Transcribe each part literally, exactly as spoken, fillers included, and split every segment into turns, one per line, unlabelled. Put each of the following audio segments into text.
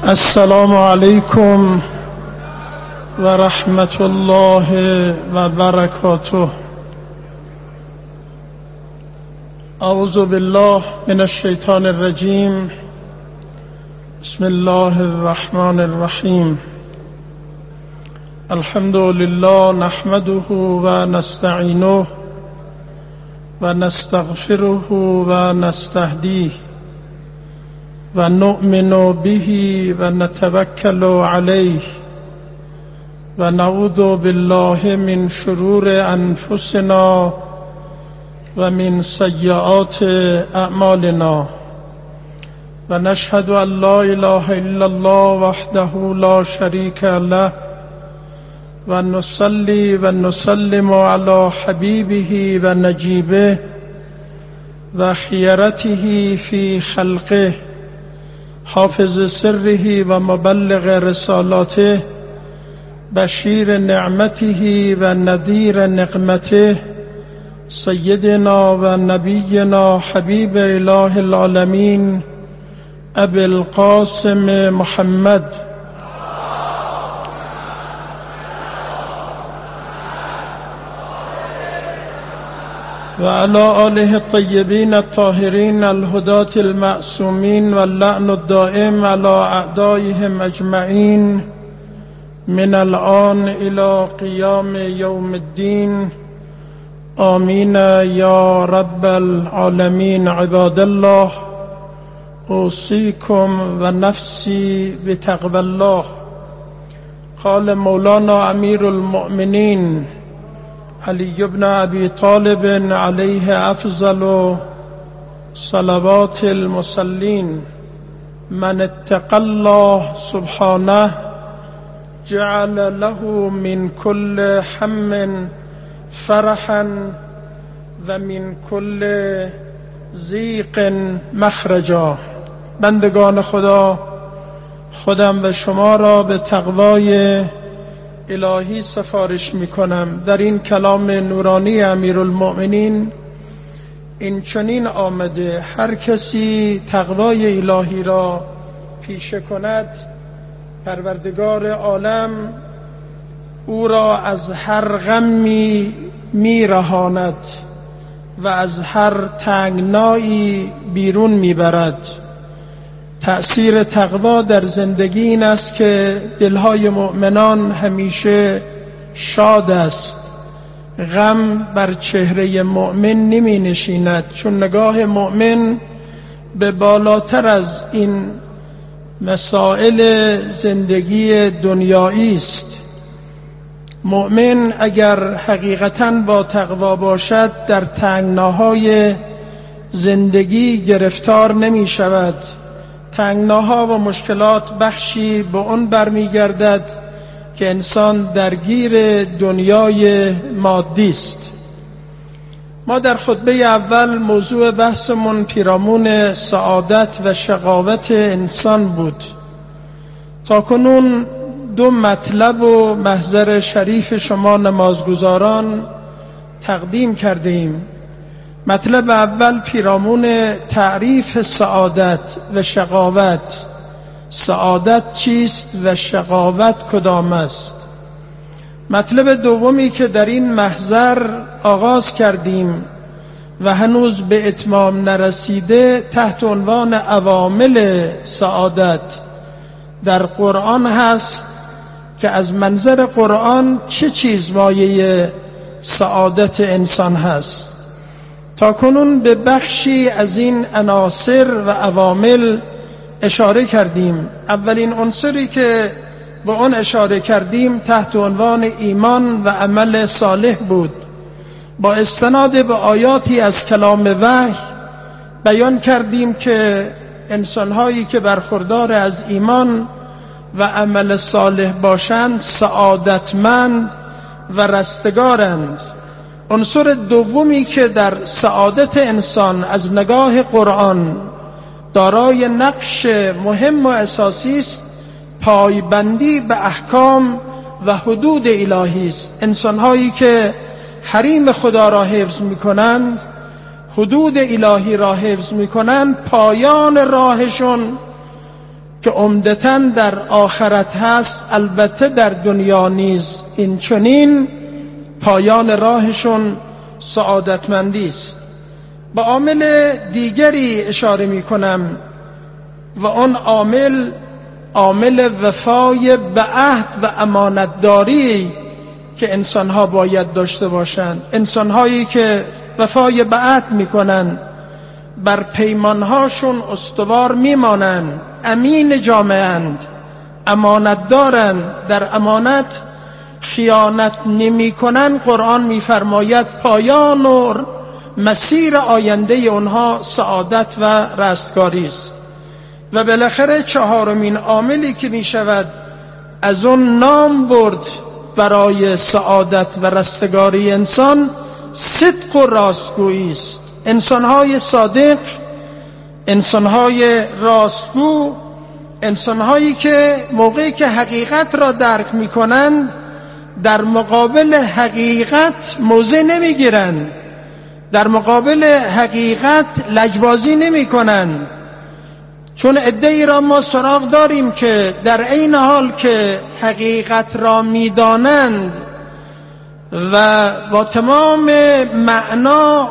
السلام علیکم و رحمت الله و برکاته. اعوذ بالله من الشیطان الرجیم. بسم الله الرحمن الرحیم. الحمد لله نحمده و نستعینه و نستغفره و نستهدیه و نؤمن به و نتوکل علیه و نعوذ بالله من شرور انفسنا و من سیئات اعمالنا و نشهد ان لا اله الا الله وحده لا شریک له و نصلی و نسلم علی حبیبه و نجیبه و خیرته فی خلقه حافظ سره و مبلغ رسالاته بشیر نعمته و نذیر نقمته سیدنا و نبینا حبیب اله العالمین ابی القاسم محمد و علی آله الطیبین الطاهرین الهداة المعصومین و اللعن الدائم علی اعدائهم اجمعین من الآن الى قیام یوم الدین. آمین یا رب العالمین. عباد الله، اوصیکم و نفسی بتقوی الله. قال مولانا امیر المؤمنین علی بن ابی طالب علیه افضل صلوات المصلین: من اتقى الله سبحانه جعل له من كل هم فرحا و من كل ضیق مخرجا. بندگان خدا، خودم و شما را به تقوای الهی سفارش می کنم. در این کلام نورانی امیرالمؤمنین این چنین آمده: هر کسی تقوای الهی را پیشه کند، پروردگار عالم او را از هر غمی می رهاند و از هر تنگنایی بیرون می برد. تأثیر تقوا در زندگی این است که دلهای مؤمنان همیشه شاد است. غم بر چهره مؤمن نمی نشیند، چون نگاه مؤمن به بالاتر از این مسائل زندگی دنیایی است. مؤمن اگر حقیقتاً با تقوا باشد، در تنگناهای زندگی گرفتار نمی شود. تنگناها و مشکلات بخشی به اون برمیگردد که انسان درگیر دنیای مادی است. ما در خطبه اول موضوع بحثمون پیرامون سعادت و شقاوت انسان بود. تاکنون دو مطلب و محضر شریف شما نمازگزاران تقدیم کرده ایم. مطلب اول پیرامون تعریف سعادت و شقاوت. سعادت چیست و شقاوت کدام است؟ مطلب دومی که در این محضر آغاز کردیم و هنوز به اتمام نرسیده تحت عنوان عوامل سعادت در قرآن هست که از منظر قرآن چه چیز مایه سعادت انسان هست. تا کنون به بخشی از این عناصر و عوامل اشاره کردیم. اولین عنصری که به آن اشاره کردیم تحت عنوان ایمان و عمل صالح بود. با استناد به آیاتی از کلام وحی بیان کردیم که انسان‌هایی که برخوردار از ایمان و عمل صالح باشند سعادتمند و رستگارند. عنصر دومی که در سعادت انسان از نگاه قرآن دارای نقش مهم و اساسی است، پایبندی به احکام و حدود الهی است. انسان‌هایی که حریم خدا را حفظ می‌کنند، حدود الهی را حفظ می‌کنند، پایان راهشون که عمدتاً در آخرت هست، البته در دنیا نیز این چنین پایان راهشون سعادتمندی است. با عامل دیگری اشاره می کنم و اون عامل عامل وفای به عهد و امانتداری که انسانها باید داشته باشند. انسانهایی که وفای به عهد میکنن، بر پیمانهاشون استوار میمانند، امین جامعه‌اند، امانت دارند، در امانت خیانت نمی کنن. قرآن میفرماید پایان و مسیر آینده اونها سعادت و رستگاری است. و بالاخره چهارمین عاملی که می شود از اون نام برد برای سعادت و رستگاری انسان، صدق و راستگویی است. انسانهای صادق، انسانهای راستگو، انسانهایی که موقعی که حقیقت را درک می کنند در مقابل حقیقت موضع نمی گیرند، در مقابل حقیقت لجبازی نمی کنند. چون عده‌ای را ما سراغ داریم که در عین حال که حقیقت را می دانند و با تمام معنا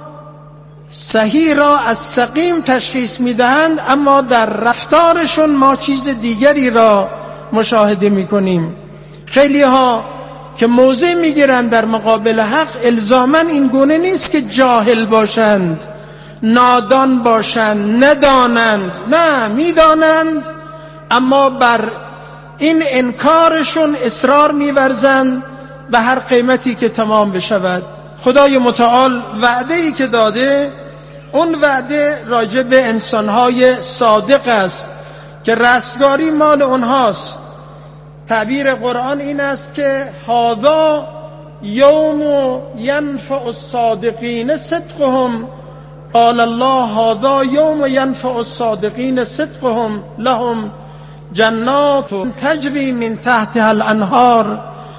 صحیح را از سقیم تشخیص می دهند، اما در رفتارشون ما چیز دیگری را مشاهده می کنیم. خیلی ها که موضع می گیرند در مقابل حق الزاماً این گونه نیست که جاهل باشند، نادان باشند، ندانند. نه، می دانند اما بر این انکارشون اصرار می ورزند به هر قیمتی که تمام بشود. خدای متعال وعده‌ای که داده، اون وعده راجع به انسانهای صادق است که رستگاری مال اونهاست. تعبیر قرآن این است که هذا یوم ینفع الصادقین صدقهم، قال الله هذا یوم ینفع الصادقین صدقهم لهم جنات تجری من تحتها الانهار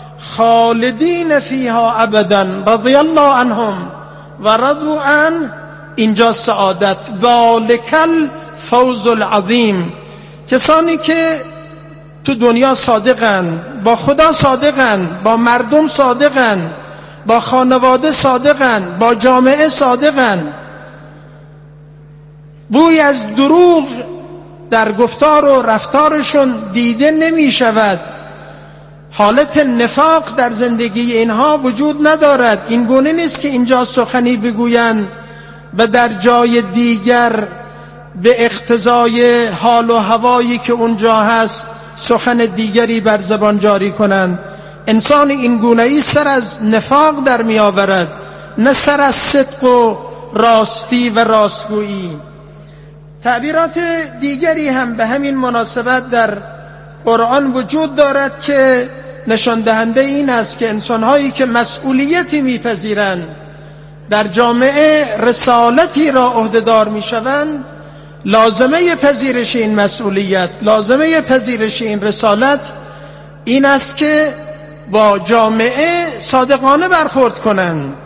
خالدین فیها ابدا رضی الله عنهم و رضوا عنه. اینجا سعادت، ذالک الفوز العظیم. کسانی که تو دنیا صادقن، با خدا صادقن، با مردم صادقن، با خانواده صادقن، با جامعه صادقن، بوی از دروغ در گفتار و رفتارشون دیده نمی شود، حالت نفاق در زندگی اینها وجود ندارد. این گونه نیست که اینجا سخنی بگویند و در جای دیگر به اقتضای حال و هوایی که اونجا هست سخن دیگری بر زبان جاری کنند. انسان این گونه‌ای سر از نفاق در می آورد، نه سر از صدق و راستی و راستگویی. تعبیرات دیگری هم به همین مناسبت در قرآن وجود دارد که نشان دهنده این است که انسان‌هایی که مسئولیتی می‌پذیرند، در جامعه رسالتی را عهده‌دار می‌شوند، لازمه پذیرش این مسئولیت، لازمه پذیرش این رسالت این است که با جامعه صادقانه برخورد کنند.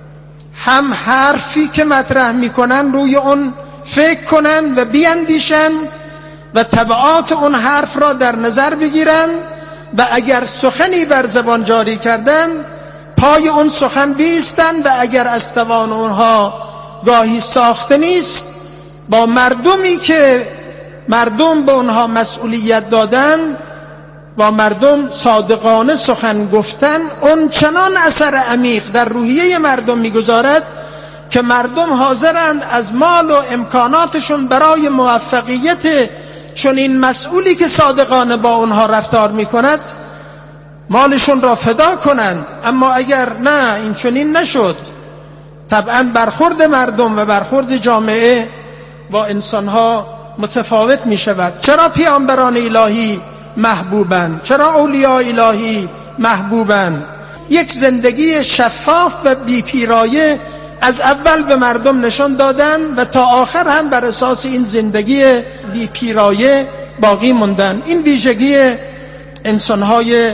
هم حرفی که مطرح می‌کنند روی اون فکر کنند و بیاندیشند و تبعات اون حرف را در نظر بگیرند و اگر سخنی بر زبان جاری کردن پای اون سخن بیستند و اگر از توان اونها گاهی ساخته نیست با مردمی که مردم به اونها مسئولیت دادن با مردم صادقانه سخن گفتن اون چنان اثر عمیق در روحیه مردم میگذارد که مردم حاضرند از مال و امکاناتشون برای موفقیت چون این مسئولی که صادقانه با اونها رفتار میکند مالشون را فدا کنند. اما اگر نه این چنین نشد، طبعا برخورد مردم و برخورد جامعه با انسانها متفاوت می شود. چرا پیامبران الهی محبوبند؟ چرا اولیاء الهی محبوبند؟ یک زندگی شفاف و بی پیرایه از اول به مردم نشان دادن و تا آخر هم بر اساس این زندگی بی پیرایه باقی موندن. این ویژگی انسانهای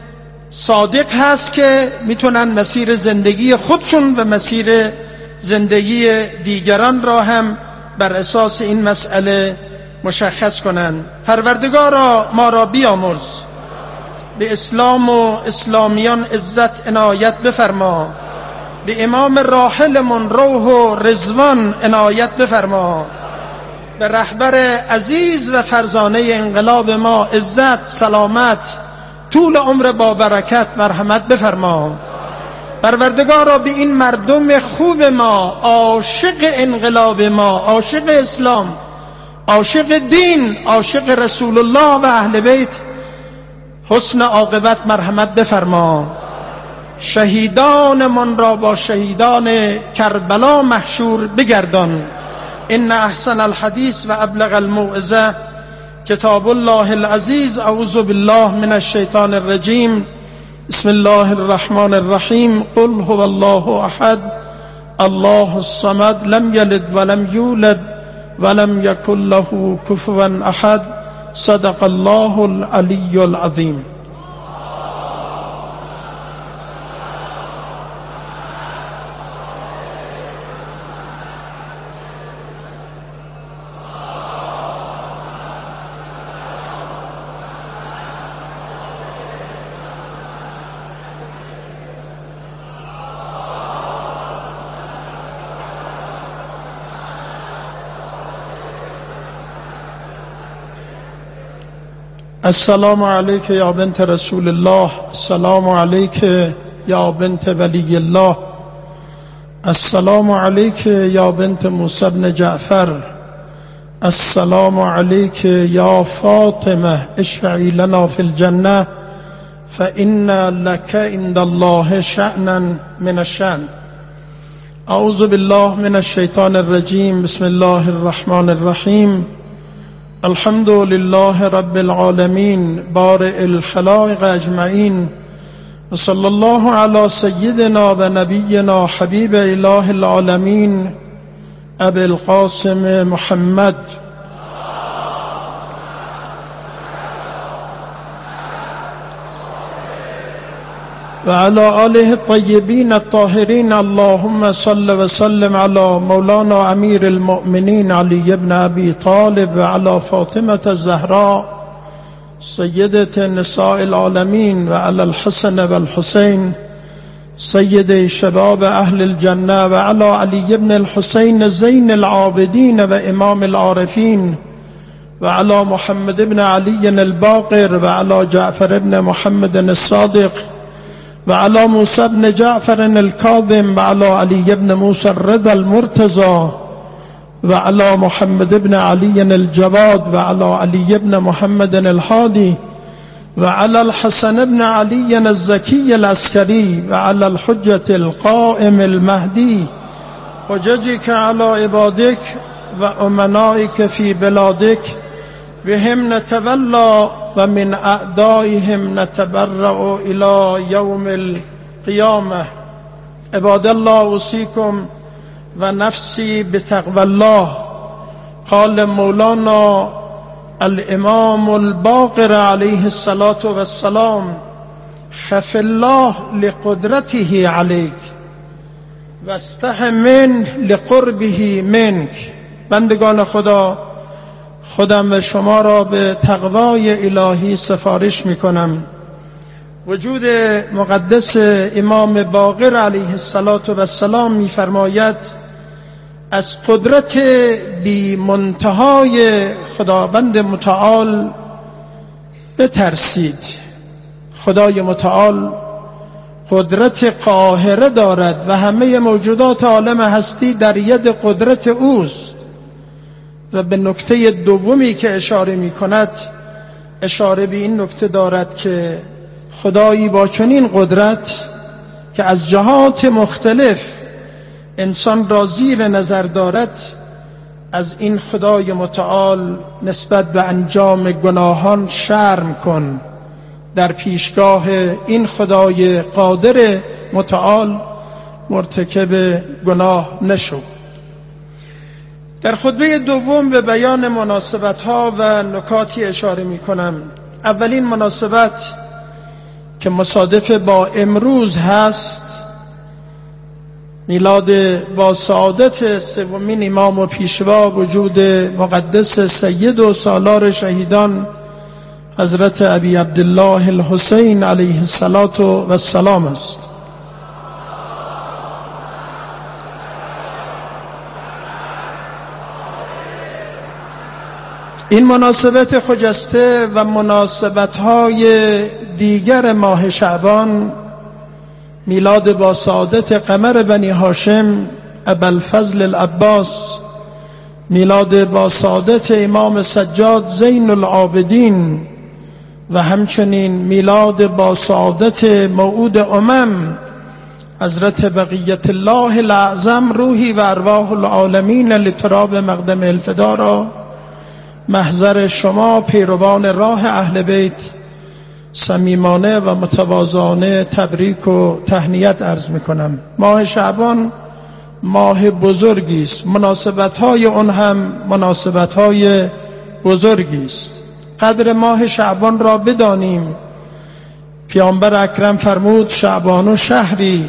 صادق هست که میتونن مسیر زندگی خودشون و مسیر زندگی دیگران را هم بر اساس این مسئله مشخص کنند. پروردگارا ما را بیامرز، به اسلام و اسلامیان عزت عنایت بفرما، به امام راحلمون روح و رضوان عنایت بفرما، به رهبر عزیز و فرزانه انقلاب ما عزت، سلامت، طول عمر با برکت مرحمت بفرما. پروردگارا به این مردم خوب ما، عاشق انقلاب ما، عاشق اسلام، عاشق دین، عاشق رسول الله و اهل بیت حسن عاقبت مرحمت بفرما. شهیدان من را با شهیدان کربلا محشور بگردان. ان احسن الحدیث و ابلغ الموعظه کتاب الله العزیز. اعوذ بالله من الشیطان الرجیم. بسم الله الرحمن الرحیم. قل هو الله احد الله الصمد لم یلد ولم یولد ولم یکن له کفوا احد. صدق الله العلی العظیم. السلام علیک یا بنت رسول الله. السلام علیک یا بنت ولی الله. السلام علیک یا بنت موسی بن جعفر. السلام علیک یا فاطمه اشفعی لنا فی الجنه فإن لك عند الله شأنا من الشأن. اعوذ بالله من الشیطان الرجیم. بسم الله الرحمن الرحیم. الحمد لله رب العالمین بارئ الخلائق اجمعین و صلی الله علی سیدنا و نبینا حبیب اله العالمین ابی القاسم محمد و علی آله الطیبین الطاهرین. اللهم صل و سلم علی مولانا امیر المؤمنین علی بن ابی طالب و علی فاطمه الزهراء سیدة نساء العالمین و علی الحسن و الحسین سید شباب اهل الجنه و علی علی بن الحسین زین العابدین و امام العارفین و علی محمد بن علی الباقر و علی جعفر بن محمد الصادق و علی موسی بن جعفر الکاظم و علی علی بن موسی الرضا المرتضى و علی محمد بن علی الجواد و علی علی بن محمد الهادی و علی الحسن بن علی الزکی العسکری و علی الحجة القائم المهدی حججك علی عبادك و امنائك فی بلادك بهم نتولى و من اعدائهم نتبرأ الى یوم القیامه. عباد الله اوصیکم و نفسی بتقوى الله. قال مولانا الامام الباقر علیه الصلاة والسلام خف الله لقدرته عليك واستح منه لقربه منك. بندگان خدا، خودم و شما را به تقوای الهی سفارش می کنم. وجود مقدس امام باقر علیه السلام می فرماید از قدرت بی منتهای خداوند متعال بترسید. خدای متعال قدرت قاهره دارد و همه موجودات عالم هستی در ید قدرت اوست. و به نکته دومی که اشاره می کند اشاره به این نکته دارد که خدایی با چنین قدرت که از جهات مختلف انسان را زیر نظر دارد، از این خدای متعال نسبت به انجام گناهان شرم کن. در پیشگاه این خدای قادر متعال مرتکب گناه نشو. در خطبه دوم به بیان مناسبت‌ها و نکاتی اشاره می‌کنم. اولین مناسبت که مصادف با امروز هست میلاد با سعادت سومین امام و پیشوا وجود مقدس سید و سالار شهیدان حضرت ابی عبدالله الحسین علیه السلام است. این مناسبت خجسته و مناسبت‌های دیگر ماه شعبان، میلاد با سعادت قمر بنی هاشم ابوالفضل العباس، میلاد با سعادت امام سجاد زین العابدین و همچنین میلاد با سعادت موعود امم حضرت بقیت الله الاعظم روحی و ارواح العالمین لتراب مقدم الفدا را محضر شما پیروان راه اهل بیت صمیمانه و متواضعانه تبریک و تهنیت عرض میکنم. ماه شعبان ماه بزرگی است، مناسبت‌های اون هم مناسبت‌های بزرگی است. قدر ماه شعبان را بدانیم. پیامبر اکرم فرمود شعبان و شهری،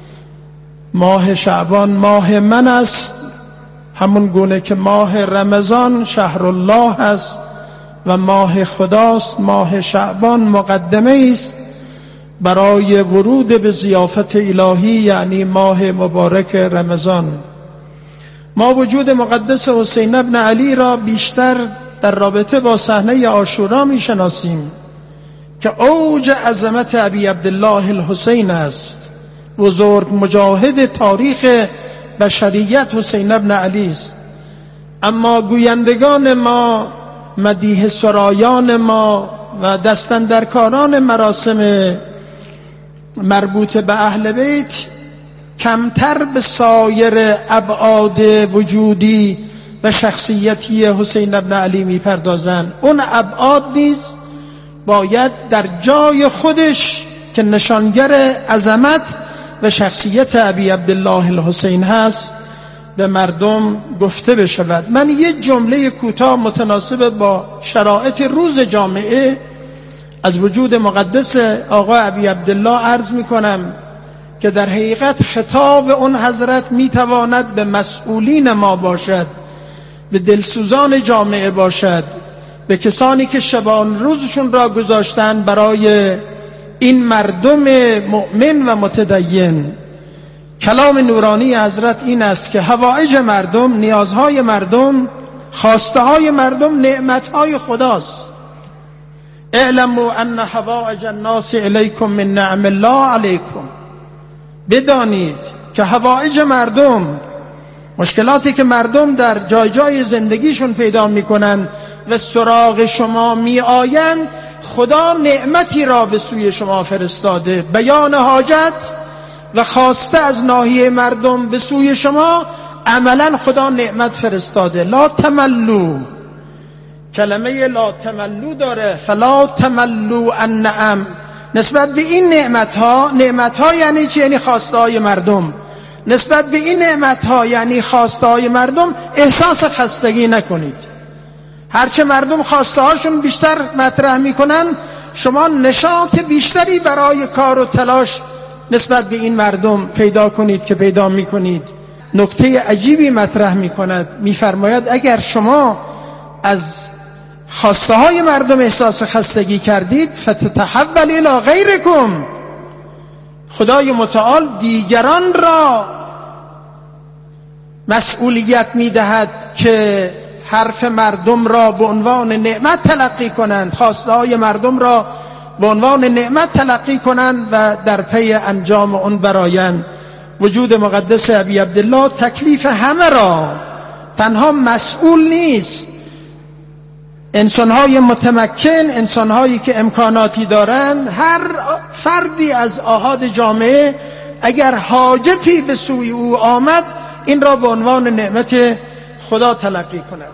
ماه شعبان ماه من است، همون گونه که ماه رمضان شهر الله است و ماه خداست. ماه شعبان مقدمه است برای ورود به ضیافت الهی، یعنی ماه مبارک رمضان. ما وجود مقدس حسین ابن علی را بیشتر در رابطه با صحنه عاشورا می شناسیم که اوج عظمت ابی عبدالله الحسین است. بزرگ مجاهد تاریخ بشریت حسین ابن علی است. اما گویندگان ما، مدیح سرایان ما و دستاندرکاران مراسم مربوط به اهل بیت کمتر به سایر ابعاد وجودی و شخصیتی حسین ابن علی میپردازند. اون ابعاد نیز باید در جای خودش که نشانگر عظمت و شخصیت ابی عبدالله الحسین هست به مردم گفته بشود. من یک جمله کوتاه متناسب با شرایط روز جامعه از وجود مقدس آقا ابی عبدالله عرض می کنم که در حقیقت خطاب اون حضرت می تواند به مسئولین ما باشد، به دلسوزان جامعه باشد، به کسانی که شبان روزشون را گذاشتن برای این مردم مؤمن و متدین. کلام نورانی حضرت این است که حوائج مردم، نیازهای مردم، خواسته های مردم نعمتهای خداست. اعلموا ان حوائج الناس الیکم من نعم الله علیکم. بدانید که حوائج مردم، مشکلاتی که مردم در جای جای زندگیشون پیدا میکنن و سراغ شما می آیند، خدا نعمتی را به سوی شما فرستاده. بیان حاجت و خواسته از ناحیه مردم به سوی شما، عملا خدا نعمت فرستاده. لا تملو، کلمه لا تملو داره، فلا تملو النعم، نسبت به این نعمت ها. نعمت ها یعنی چی؟ یعنی خواسته های مردم. نسبت به این نعمت ها یعنی خواسته های مردم احساس خستگی نکنید. هرچه مردم خواسته هاشون بیشتر مطرح میکنن، شما نشاط بیشتری برای کار و تلاش نسبت به این مردم پیدا کنید که پیدا میکنید. نکته عجیبی مطرح میکند، میفرماید اگر شما از خواسته های مردم احساس خستگی کردید، فتتحول الی غیرکم، خدای متعال دیگران را مسئولیت میدهد که حرف مردم را به عنوان نعمت تلقی کنند، خواسته های مردم را به عنوان نعمت تلقی کنند و در پی انجام اون برایند. وجود مقدس ابی عبدالله تکلیف همه را، تنها مسئول نیست. انسانهای متمکن، انسانهایی که امکاناتی دارند، هر فردی از آحاد جامعه اگر حاجتی به سوی او آمد، این را به عنوان نعمت خدا تلقی کند.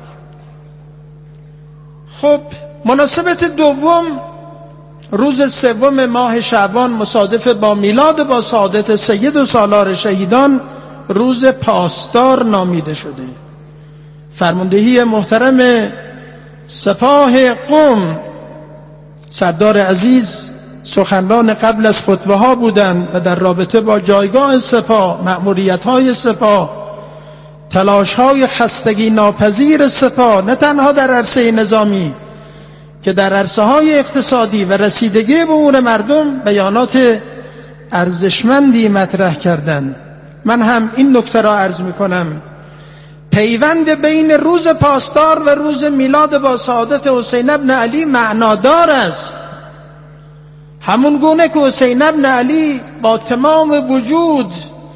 خب مناسبت دوم، روز سوم ماه شعبان مصادف با میلاد با سعادت سید و سالار شهیدان، روز پاسدار نامیده شده. فرماندهی محترم سپاه قم سردار عزیز سخنران قبل از خطبه ها بودند و در رابطه با جایگاه سپاه، مأموریت های سپاه، تلاش های خستگی ناپذیر سپاه، نه تنها در عرصه نظامی که در عرصه های اقتصادی و رسیدگی به امور مردم بیانات ارزشمندی مطرح کردند. من هم این نکته را عرض می کنم: پیوند بین روز پاسدار و روز میلاد با سعادت حسین ابن علی معنادار است. همون گونه که حسین ابن علی با تمام وجود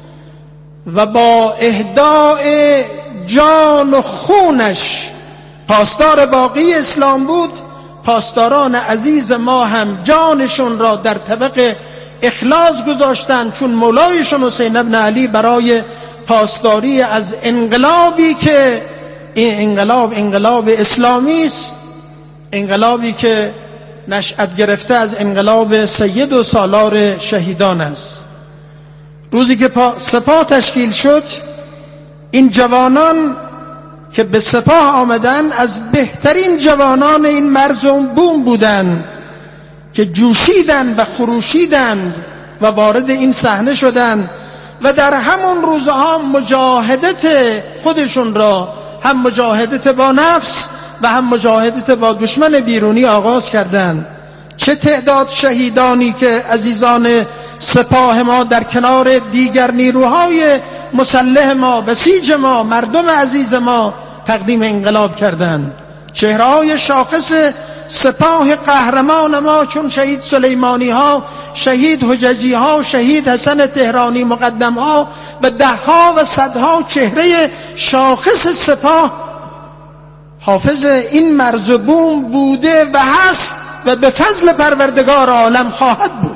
و با اهداء جان و خونش پاسدار باقی اسلام بود، پاسداران عزیز ما هم جانشون را در طبق اخلاص گذاشتند، چون مولایشون حسین ابن علی برای پاسداری از انقلابی که این انقلاب انقلاب اسلامی است، انقلابی که نشأت گرفته از انقلاب سید و سالار شهیدان است. روزی که سپاه تشکیل شد، این جوانان که به سپاه آمدن از بهترین جوانان این مرز و بوم بودند که جوشیدند و خروشیدند و وارد این صحنه شدند و در همون روزها مجاهدت خودشون را، هم مجاهدت با نفس و هم مجاهدت با دشمن بیرونی آغاز کردند. چه تعداد شهیدانی که عزیزان سپاه ما در کنار دیگر نیروهای مسلح ما، بسیج ما، مردم عزیز ما تقدیم انقلاب کردند. چهره‌های شاخص سپاه قهرمان ما چون شهید سلیمانی ها، شهید حججی ها، شهید حسن تهرانی مقدم ها و ده ها و صدها چهره شاخص سپاه حافظ این مرز و بوم بوده و هست و به فضل پروردگار عالم خواهد بود.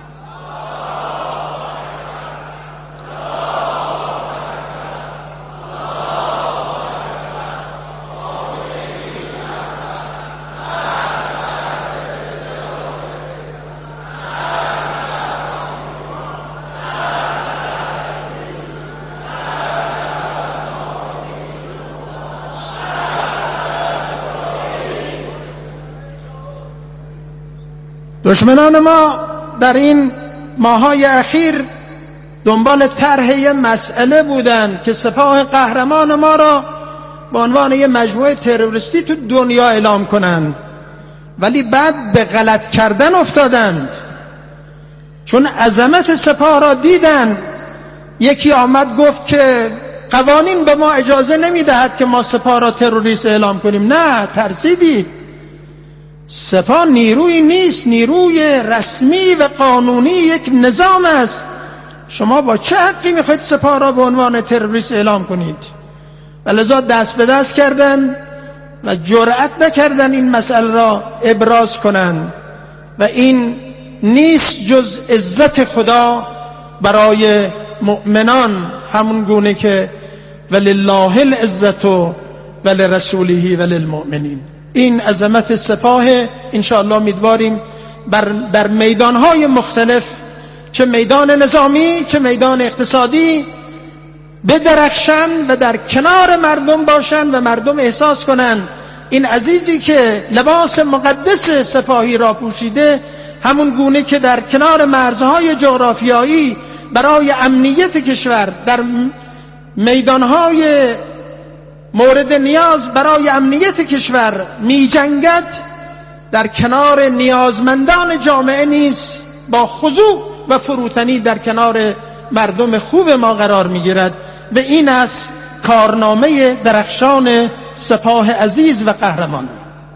دشمنان ما در این ماهای اخیر دنبال طرح یه مسئله بودند که سپاه قهرمان ما را به عنوان یه مجموعه تروریستی تو دنیا اعلام کنند، ولی بعد به غلط کردن افتادند، چون عظمت سپاه را دیدند. یکی آمد گفت که قوانین به ما اجازه نمیدهد که ما سپاه را تروریست اعلام کنیم. نه، ترسیدید. سپاه نیروی نیست، نیروی رسمی و قانونی یک نظام است. شما با چه حقی میخواید سپاه را به عنوان تروریست اعلام کنید؟ ولذا دست به دست کردند و جرأت نکردند این مسئله را ابراز کنند و این نیست جز عزت خدا برای مؤمنان، همون گونه که ولله العزت ولرسوله وللمؤمنین. این عظمت سپاه انشاءالله امیدواریم بر در میدانهای مختلف، چه میدان نظامی چه میدان اقتصادی، بدرخشن و در کنار مردم باشن و مردم احساس کنن این عزیزی که لباس مقدس سپاهی را پوشیده، همون گونه که در کنار مرزهای جغرافیایی برای امنیت کشور در میدانهای مورد نیاز برای امنیت کشور می جنگد، در کنار نیازمندان جامعه نیز با خضوع و فروتنی در کنار مردم خوب ما قرار می گیرد. و این است کارنامه درخشان سپاه عزیز و قهرمان.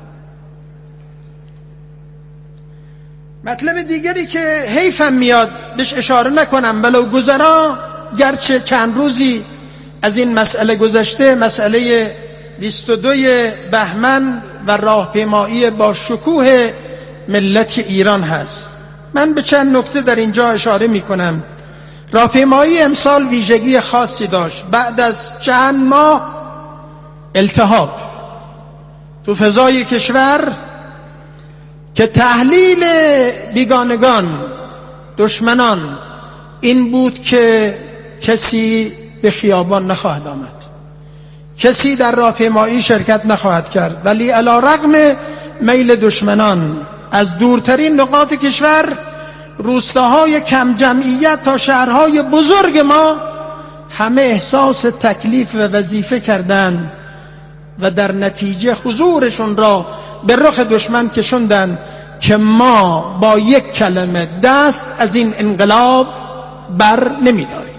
مطلب دیگری که حیفم میاد بهش اشاره نکنم ولو گذرا، گرچه چند روزی از این مسئله گذشته، مسئله بیست و دو بهمن و راهپیمایی با شکوه ملت ایران هست. من به چند نکته در اینجا اشاره می کنم. راهپیمایی امسال ویژگی خاصی داشت. بعد از چند ماه التهاب تو فضای کشور که تحلیل بیگانگان، دشمنان این بود که کسی به خیابان نخواهد آمد، کسی در راهپیمایی شرکت نخواهد کرد، ولی علی رغم میل دشمنان از دورترین نقاط کشور روستاهای کم جمعیت تا شهرهای بزرگ ما همه احساس تکلیف و وظیفه کردند و در نتیجه حضورشون را به رخ دشمن کشوندن که ما با یک کلمه دست از این انقلاب بر نمی‌داریم.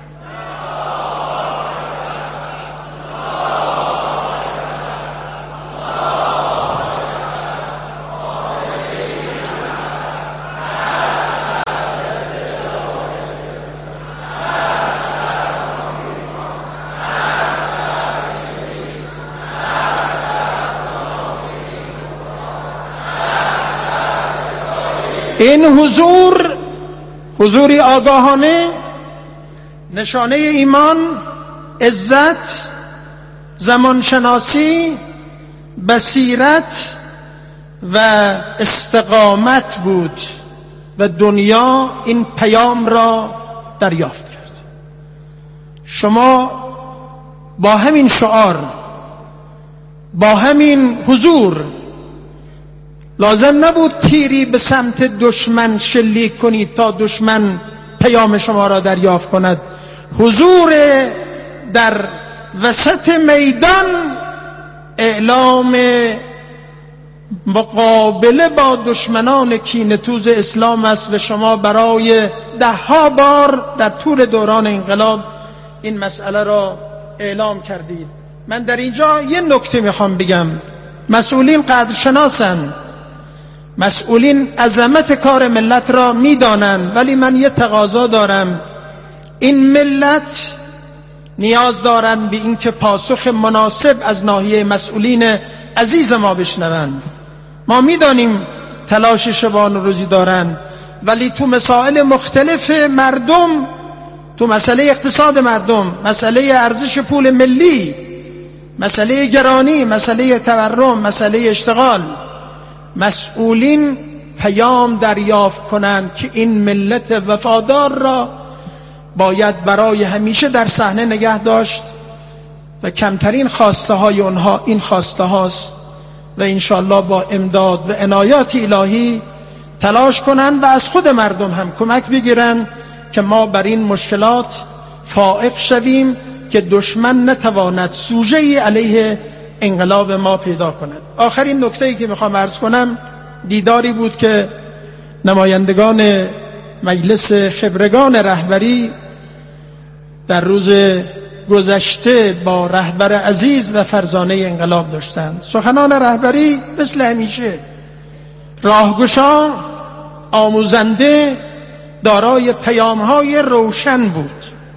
این حضور، حضوری آگاهانه، نشانه ایمان، عزت، زمانشناسی، بصیرت و استقامت بود و دنیا این پیام را دریافت کرد. شما با همین شعار، با همین حضور، لازم نبود تیری به سمت دشمن شلیک کنید تا دشمن پیام شما را دریافت کند. حضور در وسط میدان اعلام مقابله با دشمنان کینه‌توز اسلام است و شما برای ده ها بار در طول دوران انقلاب این مسئله را اعلام کردید. من در اینجا یه نکته میخوام بگم. مسئولین قدرشناسن، مسئولین عظمت کار ملت را میدانند، ولی من یه تقاضا دارم. این ملت نیاز دارند به این که پاسخ مناسب از ناحیه مسئولین عزیز ما بشنوند. ما میدانیم تلاش شبان و روزی دارند، ولی تو مسائل مختلف مردم، تو مسئله اقتصاد مردم، مسئله ارزش پول ملی، مسئله گرانی، مسئله تورم، مسئله اشتغال، مسئولین پیام دریافت کنند که این ملت وفادار را باید برای همیشه در صحنه نگه داشت و کمترین خواسته های اونها این خواسته هاست و انشالله با امداد و عنایات الهی تلاش کنند و از خود مردم هم کمک بگیرند که ما بر این مشکلات فائق شویم که دشمن نتواند سوژه‌ای علیه انقلاب ما پیدا کند. آخرین نکته‌ای که میخوام عرض کنم دیداری بود که نمایندگان مجلس خبرگان رهبری در روز گذشته با رهبر عزیز و فرزانه انقلاب داشتند. سخنان رهبری مثل همیشه راهگشا، آموزنده، دارای پیام‌های روشن بود.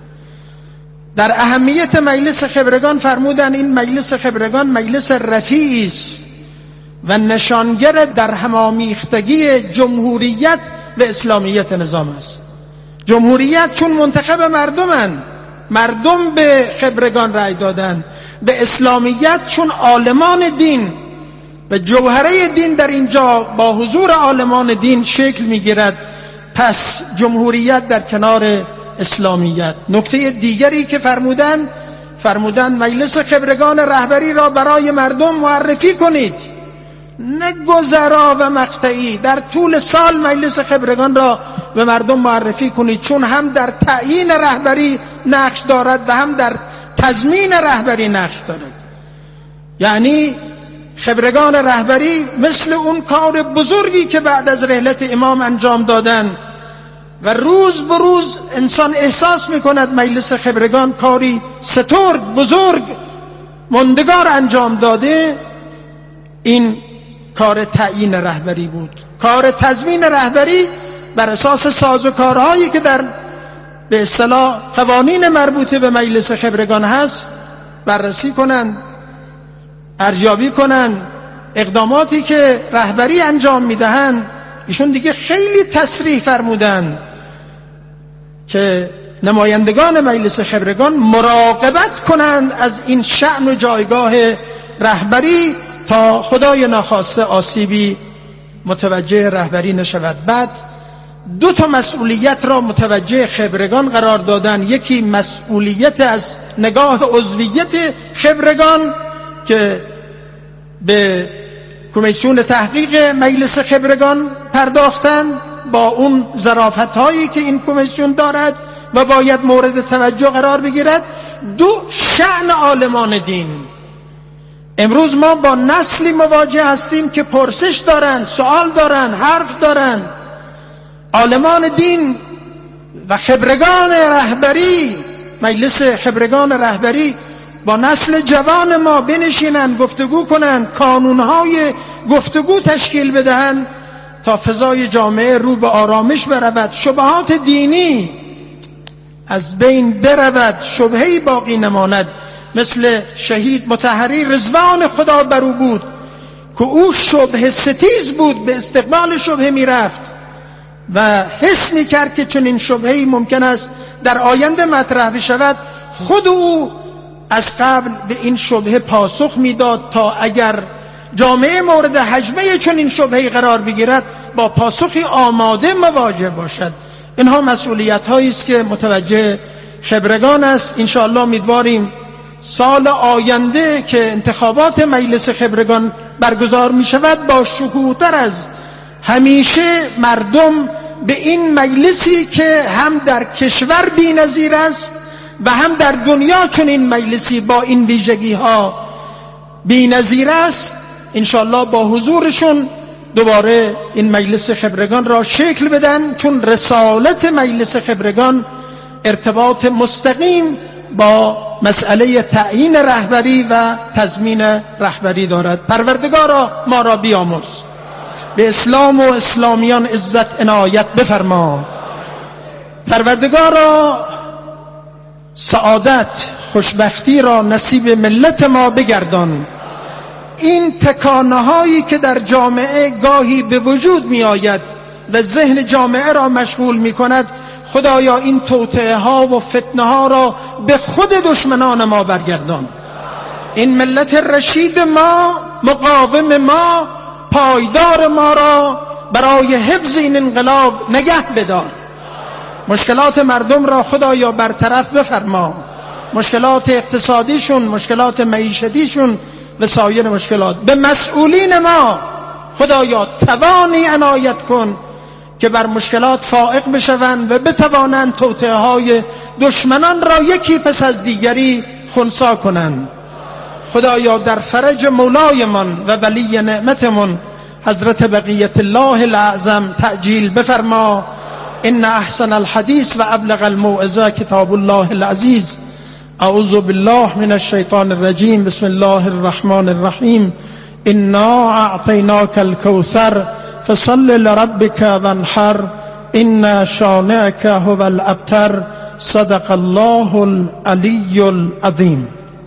در اهمیت مجلس خبرگان فرمودن این مجلس خبرگان مجلس رفیعی است و نشانگر در همامیختگی جمهوریت و اسلامیت نظام است. جمهوریت چون منتخب مردمن، مردم به خبرگان رأی دادن، به اسلامیت چون عالمان دین و جوهره دین در اینجا با حضور عالمان دین شکل میگیرد، پس جمهوریت در کنار اسلامیت. نکته دیگری که فرمودن فرمودن مجلس خبرگان رهبری را برای مردم معرفی کنید، نه گذرا و مقطعی. در طول سال مجلس خبرگان را به مردم معرفی کنید، چون هم در تعیین رهبری نقش دارد و هم در تضمین رهبری نقش دارد. یعنی خبرگان رهبری مثل اون کار بزرگی که بعد از رحلت امام انجام دادن و روز به روز انسان احساس میکند مجلس خبرگان کاری سترگ، بزرگ، ماندگار انجام داده، این کار تعیین رهبری بود. کار تضمین رهبری بر اساس سازوکارهایی که در به اصطلاح قوانین مربوطه به مجلس خبرگان هست بررسی کنند، ارزیابی کنند، اقداماتی که رهبری انجام میدهند. ایشون دیگه خیلی تصریح فرمودن که نمایندگان مجلس خبرگان مراقبت کنند از این شأن و جایگاه رهبری تا خدای ناخواسته آسیبی متوجه رهبری نشود. بعد دو تا مسئولیت را متوجه خبرگان قرار دادن. یکی مسئولیت از نگاه عضویت خبرگان که به کمیسیون تحقیق مجلس خبرگان پرداختن با اون ظرافت‌هایی که این کمیسیون دارد و باید مورد توجه قرار بگیرد. دو، شأن عالمان دین. امروز ما با نسلی مواجه هستیم که پرسش دارن، سوال دارن، حرف دارن. عالمان دین و خبرگان رهبری، مجلس خبرگان رهبری با نسل جوان ما بنشینن، گفتگو کنن، کانونهای گفتگو تشکیل بدهن تا فضای جامعه رو به آرامش برود، شبهات دینی از بین برود، شبهه‌ای باقی نماند. مثل شهید مطهری رضوان خدا بر او بود که او شبهه ستیز بود، به استقبال شبهه میرفت و حس میکرد که چنین شبهه‌ای ممکن است در آینده مطرح بشود. خود او از قبل به این شبهه پاسخ میداد تا اگر جامعه مورد هجمه چنین شبهه‌ای قرار بگیرد با پاسخی آماده مواجه باشد. اینها مسئولیت هایی است که متوجه خبرگان است. انشاءالله امیدواریم سال آینده که انتخابات مجلس خبرگان برگزار می شود با شکوه‌تر از همیشه مردم به این مجلسی که هم در کشور بی‌نظیر است و هم در دنیا چنین مجلسی با این ویژگی ها بی‌نظیر است، انشاءالله با حضورشون دوباره این مجلس خبرگان را شکل بدن، چون رسالت مجلس خبرگان ارتباط مستقیم با مسئله تعیین رهبری و تضمین رهبری دارد. پروردگارا ما را بیامرز، به اسلام و اسلامیان عزت عنایت بفرما. پروردگارا سعادت، خوشبختی را نصیب ملت ما بگردان. این تکانه هایی که در جامعه گاهی به وجود می آید و ذهن جامعه را مشغول می کند، خدایا این توطئه ها و فتنه ها را به خود دشمنان ما برگردان. این ملت رشید ما، مقاوم ما، پایدار ما را برای حفظ این انقلاب نگه بدار. مشکلات مردم را خدایا برطرف بفرما، مشکلات اقتصادیشون، مشکلات معیشتیشون و سایر مشکلات. به مسئولین ما خدایا توانی عنایت کن که بر مشکلات فائق بشوند و بتوانند توطئه های دشمنان را یکی پس از دیگری خنثی کنند. خدایا در فرج مولایمان و ولی نعمتمون حضرت بقیت الله الاعظم تعجیل بفرما. ان احسن الحدیث و ابلغ الموعظه کتاب الله العزیز. اعوذ بالله من الشیطان الرجیم. بسم الله الرحمن الرحیم. انا اعطیناک الکوثر فصل لربک وانحر ان شانئک هو الابتر. صدق الله العلی العظیم.